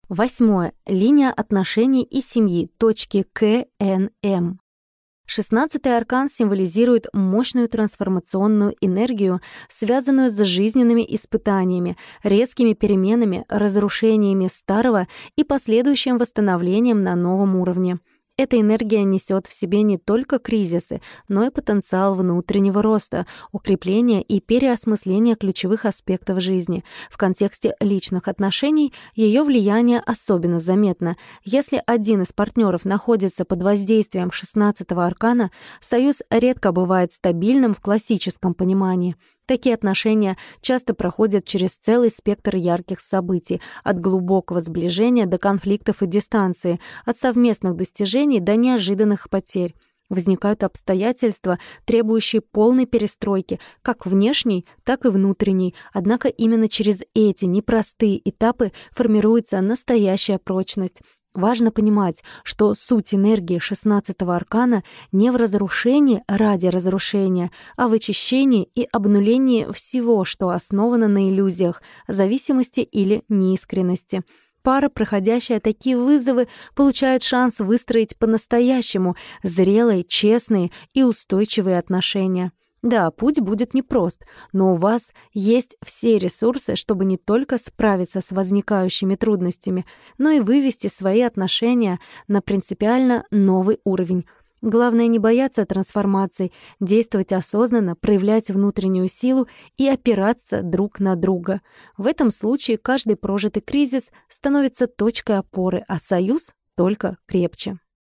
8. Линия отношений и семьи. Точки КНМ. 16-й аркан символизирует мощную трансформационную энергию, связанную с жизненными испытаниями, резкими переменами, разрушениями старого и последующим восстановлением на новом уровне. Эта энергия несет в себе не только кризисы, но и потенциал внутреннего роста, укрепления и переосмысления ключевых аспектов жизни. В контексте личных отношений ее влияние особенно заметно. Если один из партнеров находится под воздействием 16-го аркана, союз редко бывает стабильным в классическом понимании. Такие отношения часто проходят через целый спектр ярких событий, от глубокого сближения до конфликтов и дистанции, от совместных достижений до неожиданных потерь. Возникают обстоятельства, требующие полной перестройки, как внешней, так и внутренней, однако именно через эти непростые этапы формируется настоящая прочность. Важно понимать, что суть энергии 16-го аркана не в разрушении ради разрушения, а в очищении и обнулении всего, что основано на иллюзиях, зависимости или неискренности. Пара, проходящая такие вызовы, получает шанс выстроить по-настоящему зрелые, честные и устойчивые отношения. Да, путь будет непрост, но у вас есть все ресурсы, чтобы не только справиться с возникающими трудностями, но и вывести свои отношения на принципиально новый уровень. Главное не бояться трансформаций, действовать осознанно, проявлять внутреннюю силу и опираться друг на друга. В этом случае каждый прожитый кризис становится точкой опоры, а союз только крепче.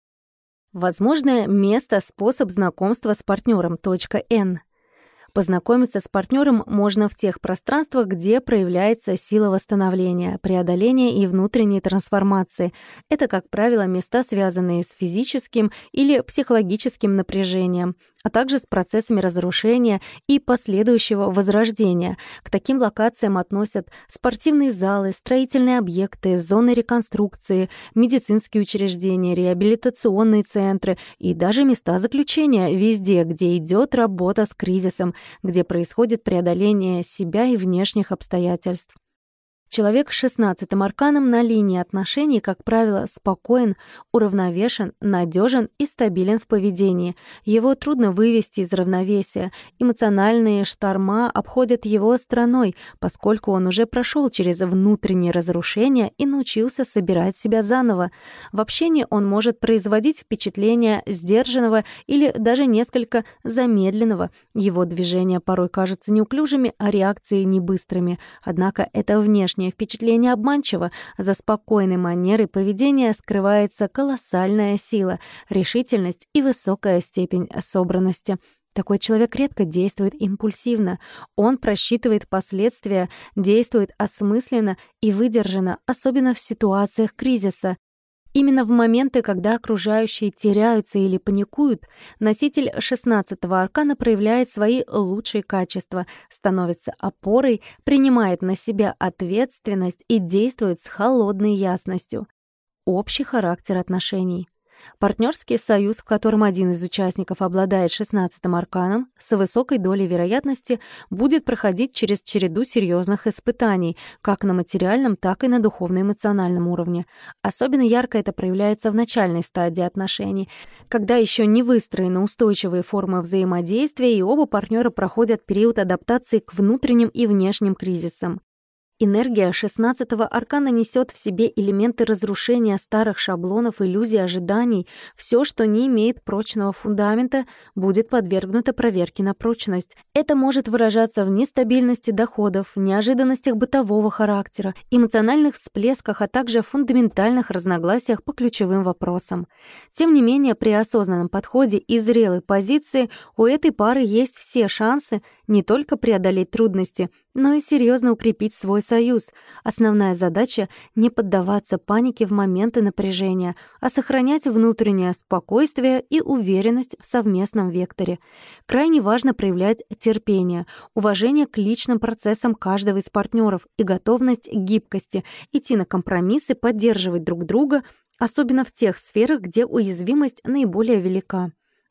Возможное место, способ знакомства с партнером. Точка Н. Познакомиться с партнером можно в тех пространствах, где проявляется сила восстановления, преодоления и внутренней трансформации. Это, как правило, места, связанные с физическим или психологическим напряжением, а также с процессами разрушения и последующего возрождения. К таким локациям относят спортивные залы, строительные объекты, зоны реконструкции, медицинские учреждения, реабилитационные центры и даже места заключения, везде, где идет работа с кризисом, где происходит преодоление себя и внешних обстоятельств. Человек с 16-м арканом на линии отношений, как правило, спокоен, уравновешен, надежен и стабилен в поведении. Его трудно вывести из равновесия. Эмоциональные шторма обходят его стороной, поскольку он уже прошел через внутренние разрушения и научился собирать себя заново. В общении он может производить впечатление сдержанного или даже несколько замедленного. Его движения порой кажутся неуклюжими, а реакции небыстрыми. Однако это внешне впечатление обманчиво. За спокойной манерой поведения скрывается колоссальная сила, решительность и высокая степень собранности. Такой человек редко действует импульсивно. Он просчитывает последствия, действует осмысленно и выдержанно, особенно в ситуациях кризиса. Именно в моменты, когда окружающие теряются или паникуют, носитель 16-го аркана проявляет свои лучшие качества, становится опорой, принимает на себя ответственность и действует с холодной ясностью. Общий характер отношений. Партнерский союз, в котором один из участников обладает 16-м арканом, с высокой долей вероятности будет проходить через череду серьезных испытаний, как на материальном, так и на духовно-эмоциональном уровне. Особенно ярко это проявляется в начальной стадии отношений, когда еще не выстроены устойчивые формы взаимодействия, и оба партнера проходят период адаптации к внутренним и внешним кризисам. Энергия 16-го аркана несет в себе элементы разрушения старых шаблонов, иллюзий, ожиданий. Все, что не имеет прочного фундамента, будет подвергнуто проверке на прочность. Это может выражаться в нестабильности доходов, неожиданностях бытового характера, эмоциональных всплесках, а также фундаментальных разногласиях по ключевым вопросам. Тем не менее, при осознанном подходе и зрелой позиции у этой пары есть все шансы не только преодолеть трудности, но и серьезно укрепить свой союз. Основная задача — не поддаваться панике в моменты напряжения, а сохранять внутреннее спокойствие и уверенность в совместном векторе. Крайне важно проявлять терпение, уважение к личным процессам каждого из партнеров и готовность к гибкости, идти на компромиссы, поддерживать друг друга, особенно в тех сферах, где уязвимость наиболее велика.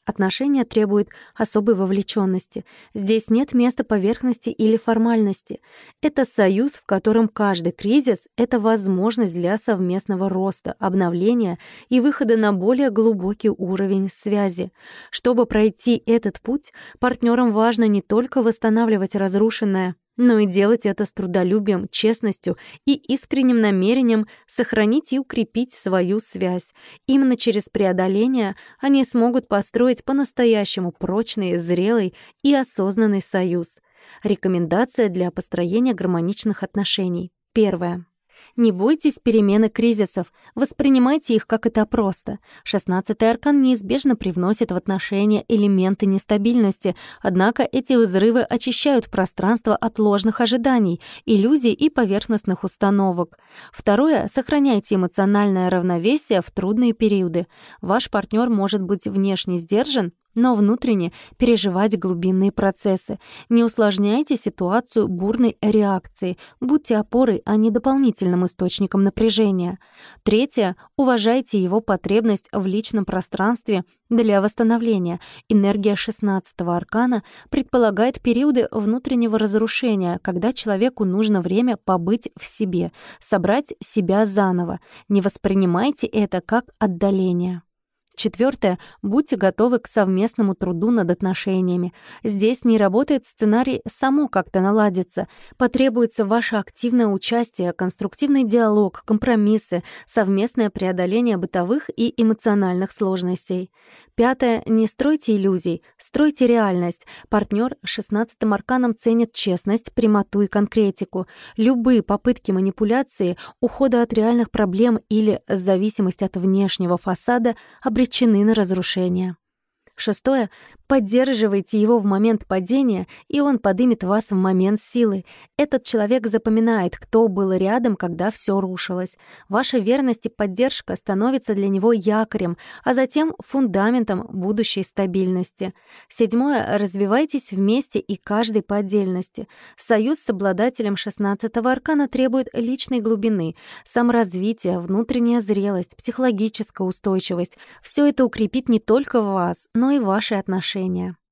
Отношения требуют особой вовлеченности. Здесь нет места поверхности или формальности. Это союз, в котором каждый кризис — это возможность для совместного роста, обновления и выхода на более глубокий уровень связи. Чтобы пройти этот путь, партнерам важно не только восстанавливать разрушенное, но и делать это с трудолюбием, честностью и искренним намерением сохранить и укрепить свою связь. Именно через преодоление они смогут построить по-настоящему прочный, зрелый и осознанный союз. Рекомендация для построения гармоничных отношений. Первое. Не бойтесь перемены кризисов, воспринимайте их как это просто. 16-й аркан неизбежно привносит в отношения элементы нестабильности, однако эти взрывы очищают пространство от ложных ожиданий, иллюзий и поверхностных установок. Второе. Сохраняйте эмоциональное равновесие в трудные периоды. Ваш партнер может быть внешне сдержан, но внутренне переживать глубинные процессы. Не усложняйте ситуацию бурной реакцией. Будьте опорой, а не дополнительным источником напряжения. Третье. Уважайте его потребность в личном пространстве для восстановления. Энергия 16-го аркана предполагает периоды внутреннего разрушения, когда человеку нужно время побыть в себе, собрать себя заново. Не воспринимайте это как отдаление. Четвертое. Будьте готовы к совместному труду над отношениями. Здесь не работает сценарий «само как-то наладится». Потребуется ваше активное участие, конструктивный диалог, компромиссы, совместное преодоление бытовых и эмоциональных сложностей. Пятое. Не стройте иллюзий, стройте реальность. Партнер 16-м арканом ценит честность, прямоту и конкретику. Любые попытки манипуляции, ухода от реальных проблем или зависимость от внешнего фасада обречены на разрушение. Шестое. Поддерживайте его в момент падения, и он поднимет вас в момент силы. Этот человек запоминает, кто был рядом, когда все рушилось. Ваша верность и поддержка становятся для него якорем, а затем фундаментом будущей стабильности. Седьмое. Развивайтесь вместе и каждый по отдельности. Союз с обладателем 16-го аркана требует личной глубины, саморазвития, внутренняя зрелость, психологическая устойчивость. Все это укрепит не только вас, но и ваши отношения.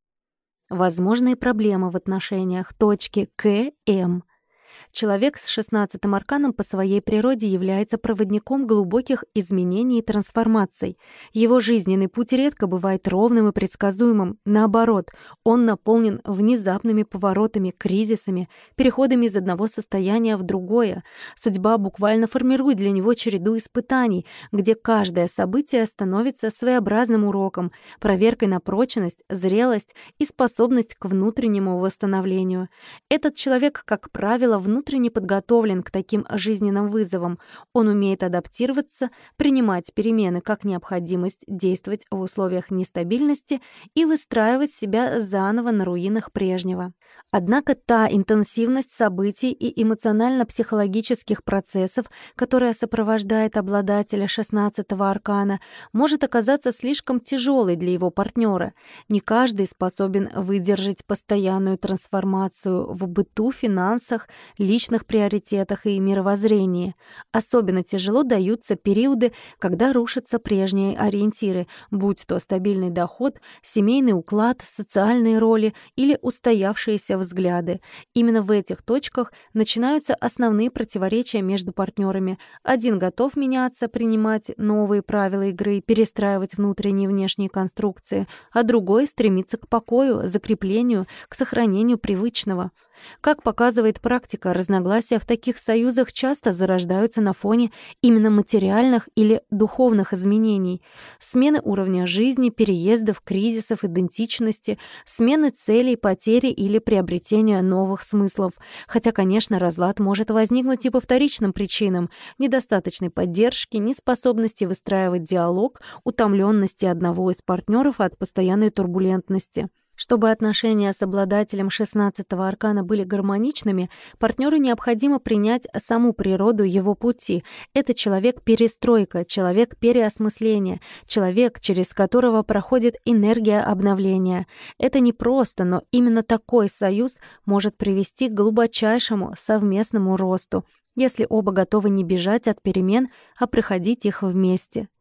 Возможные проблемы в отношениях. Точки К.М. Человек с 16-м арканом по своей природе является проводником глубоких изменений и трансформаций. Его жизненный путь редко бывает ровным и предсказуемым. Наоборот, он наполнен внезапными поворотами, кризисами, переходами из одного состояния в другое. Судьба буквально формирует для него череду испытаний, где каждое событие становится своеобразным уроком, проверкой на прочность, зрелость и способность к внутреннему восстановлению. Этот человек, как правило, внутренне подготовлен к таким жизненным вызовам. Он умеет адаптироваться, принимать перемены как необходимость, действовать в условиях нестабильности и выстраивать себя заново на руинах прежнего. Однако та интенсивность событий и эмоционально-психологических процессов, которая сопровождает обладателя 16-го аркана, может оказаться слишком тяжелой для его партнера. Не каждый способен выдержать постоянную трансформацию в быту, финансах, личных приоритетах и мировоззрении. Особенно тяжело даются периоды, когда рушатся прежние ориентиры, будь то стабильный доход, семейный уклад, социальные роли или устоявшиеся взгляды. Именно в этих точках начинаются основные противоречия между партнерами. Один готов меняться, принимать новые правила игры, перестраивать внутренние и внешние конструкции, а другой стремится к покою, закреплению, к сохранению привычного. Как показывает практика, разногласия в таких союзах часто зарождаются на фоне именно материальных или духовных изменений. Смены уровня жизни, переездов, кризисов, идентичности, смены целей, потери или приобретения новых смыслов. Хотя, конечно, разлад может возникнуть и по вторичным причинам: недостаточной поддержки, неспособности выстраивать диалог, утомленности одного из партнеров от постоянной турбулентности. Чтобы отношения с обладателем 16-го аркана были гармоничными, партнеру необходимо принять саму природу его пути. Это человек-перестройка, человек-переосмысления, человек, через которого проходит энергия обновления. Это непросто, но именно такой союз может привести к глубочайшему совместному росту, если оба готовы не бежать от перемен, а проходить их вместе.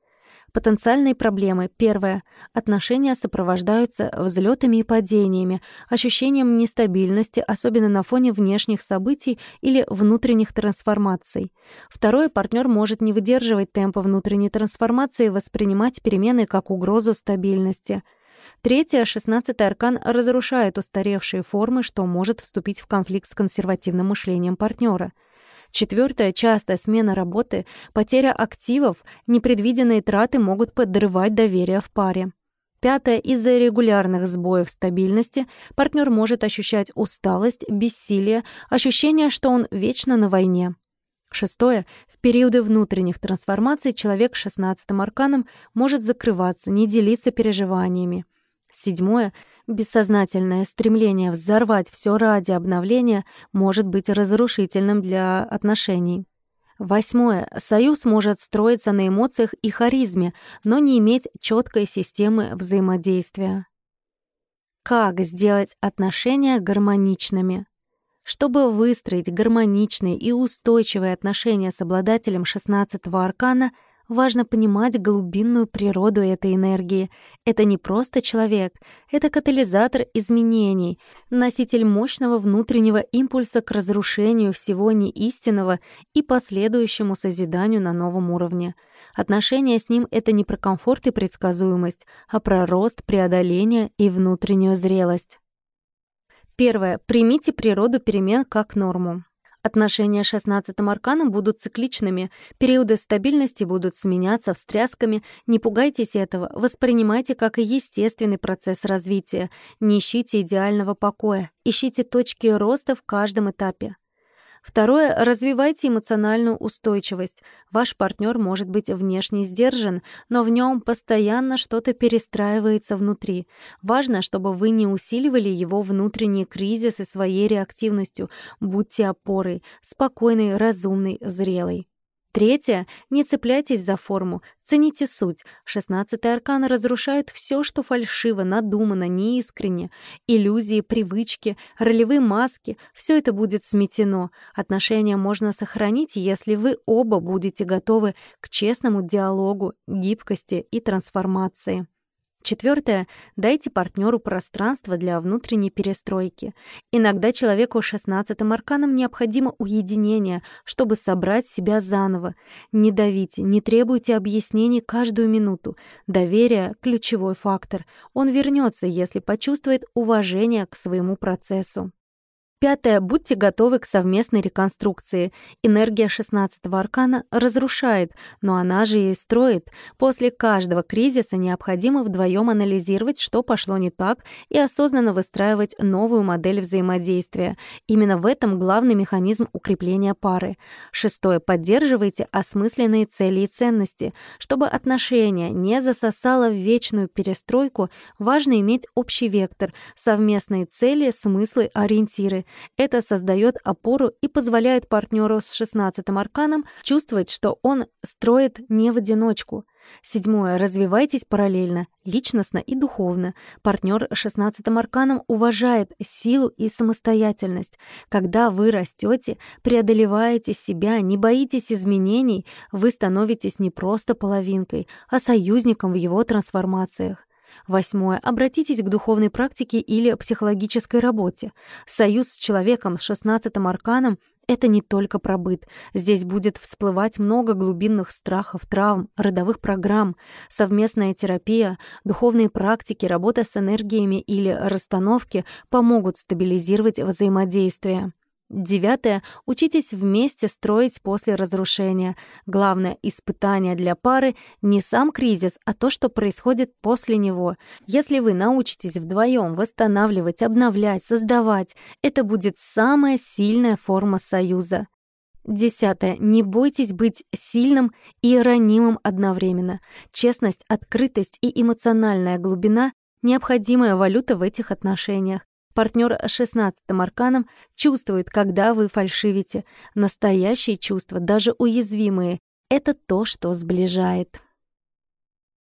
Потенциальные проблемы. Первое. Отношения сопровождаются взлетами и падениями, ощущением нестабильности, особенно на фоне внешних событий или внутренних трансформаций. Второе. Партнер может не выдерживать темпа внутренней трансформации и воспринимать перемены как угрозу стабильности. Третье. 16-й аркан разрушает устаревшие формы, что может вступить в конфликт с консервативным мышлением партнера. Четвертое. Частая смена работы, потеря активов, непредвиденные траты могут подрывать доверие в паре. Пятое. Из-за регулярных сбоев стабильности партнер может ощущать усталость, бессилие, ощущение, что он вечно на войне. Шестое. В периоды внутренних трансформаций человек с 16-м арканом может закрываться, не делиться переживаниями. Седьмое. Бессознательное стремление взорвать все ради обновления может быть разрушительным для отношений. Восьмое. Союз может строиться на эмоциях и харизме, но не иметь четкой системы взаимодействия. Как сделать отношения гармоничными? Чтобы выстроить гармоничные и устойчивые отношения с обладателем 16-го аркана, важно понимать глубинную природу этой энергии. Это не просто человек, это катализатор изменений, носитель мощного внутреннего импульса к разрушению всего неистинного и последующему созиданию на новом уровне. Отношения с ним — это не про комфорт и предсказуемость, а про рост, преодоление и внутреннюю зрелость. Первое. Примите природу перемен как норму. Отношения с 16-м арканом будут цикличными, периоды стабильности будут сменяться встрясками. Не пугайтесь этого, воспринимайте как естественный процесс развития. Не ищите идеального покоя, ищите точки роста в каждом этапе. Второе. Развивайте эмоциональную устойчивость. Ваш партнер может быть внешне сдержан, но в нем постоянно что-то перестраивается внутри. Важно, чтобы вы не усиливали его внутренние кризисы своей реактивностью. Будьте опорой, спокойной, разумной, зрелой. Третье. Не цепляйтесь за форму, цените суть. 16-й аркан разрушает все, что фальшиво, надумано, неискренне. Иллюзии, привычки, ролевые маски — все это будет сметено. Отношения можно сохранить, если вы оба будете готовы к честному диалогу, гибкости и трансформации. Четвертое. Дайте партнеру пространство для внутренней перестройки. Иногда человеку с 16-м арканом необходимо уединение, чтобы собрать себя заново. Не давите, не требуйте объяснений каждую минуту. Доверие — ключевой фактор. Он вернется, если почувствует уважение к своему процессу. Пятое. Будьте готовы к совместной реконструкции. Энергия 16-го аркана разрушает, но она же и строит. После каждого кризиса необходимо вдвоем анализировать, что пошло не так, и осознанно выстраивать новую модель взаимодействия. Именно в этом главный механизм укрепления пары. Шестое. Поддерживайте осмысленные цели и ценности. Чтобы отношения не засосало в вечную перестройку, важно иметь общий вектор, совместные цели, смыслы, ориентиры. Это создает опору и позволяет партнеру с 16-м арканом чувствовать, что он строит не в одиночку. Седьмое. Развивайтесь параллельно, личностно и духовно. Партнер с 16-м арканом уважает силу и самостоятельность. Когда вы растете, преодолеваете себя, не боитесь изменений, вы становитесь не просто половинкой, а союзником в его трансформациях. Восьмое. Обратитесь к духовной практике или психологической работе. Союз с человеком с 16-м арканом — это не только про быт. Здесь будет всплывать много глубинных страхов, травм, родовых программ, совместная терапия, духовные практики, работа с энергиями или расстановки помогут стабилизировать взаимодействие. Девятое. Учитесь вместе строить после разрушения. Главное испытание для пары — не сам кризис, а то, что происходит после него. Если вы научитесь вдвоем восстанавливать, обновлять, создавать, это будет самая сильная форма союза. Десятое. Не бойтесь быть сильным и ранимым одновременно. Честность, открытость и эмоциональная глубина — необходимая валюта в этих отношениях. Партнер с 16-м арканом чувствует, когда вы фальшивите. Настоящие чувства, даже уязвимые, это то, что сближает.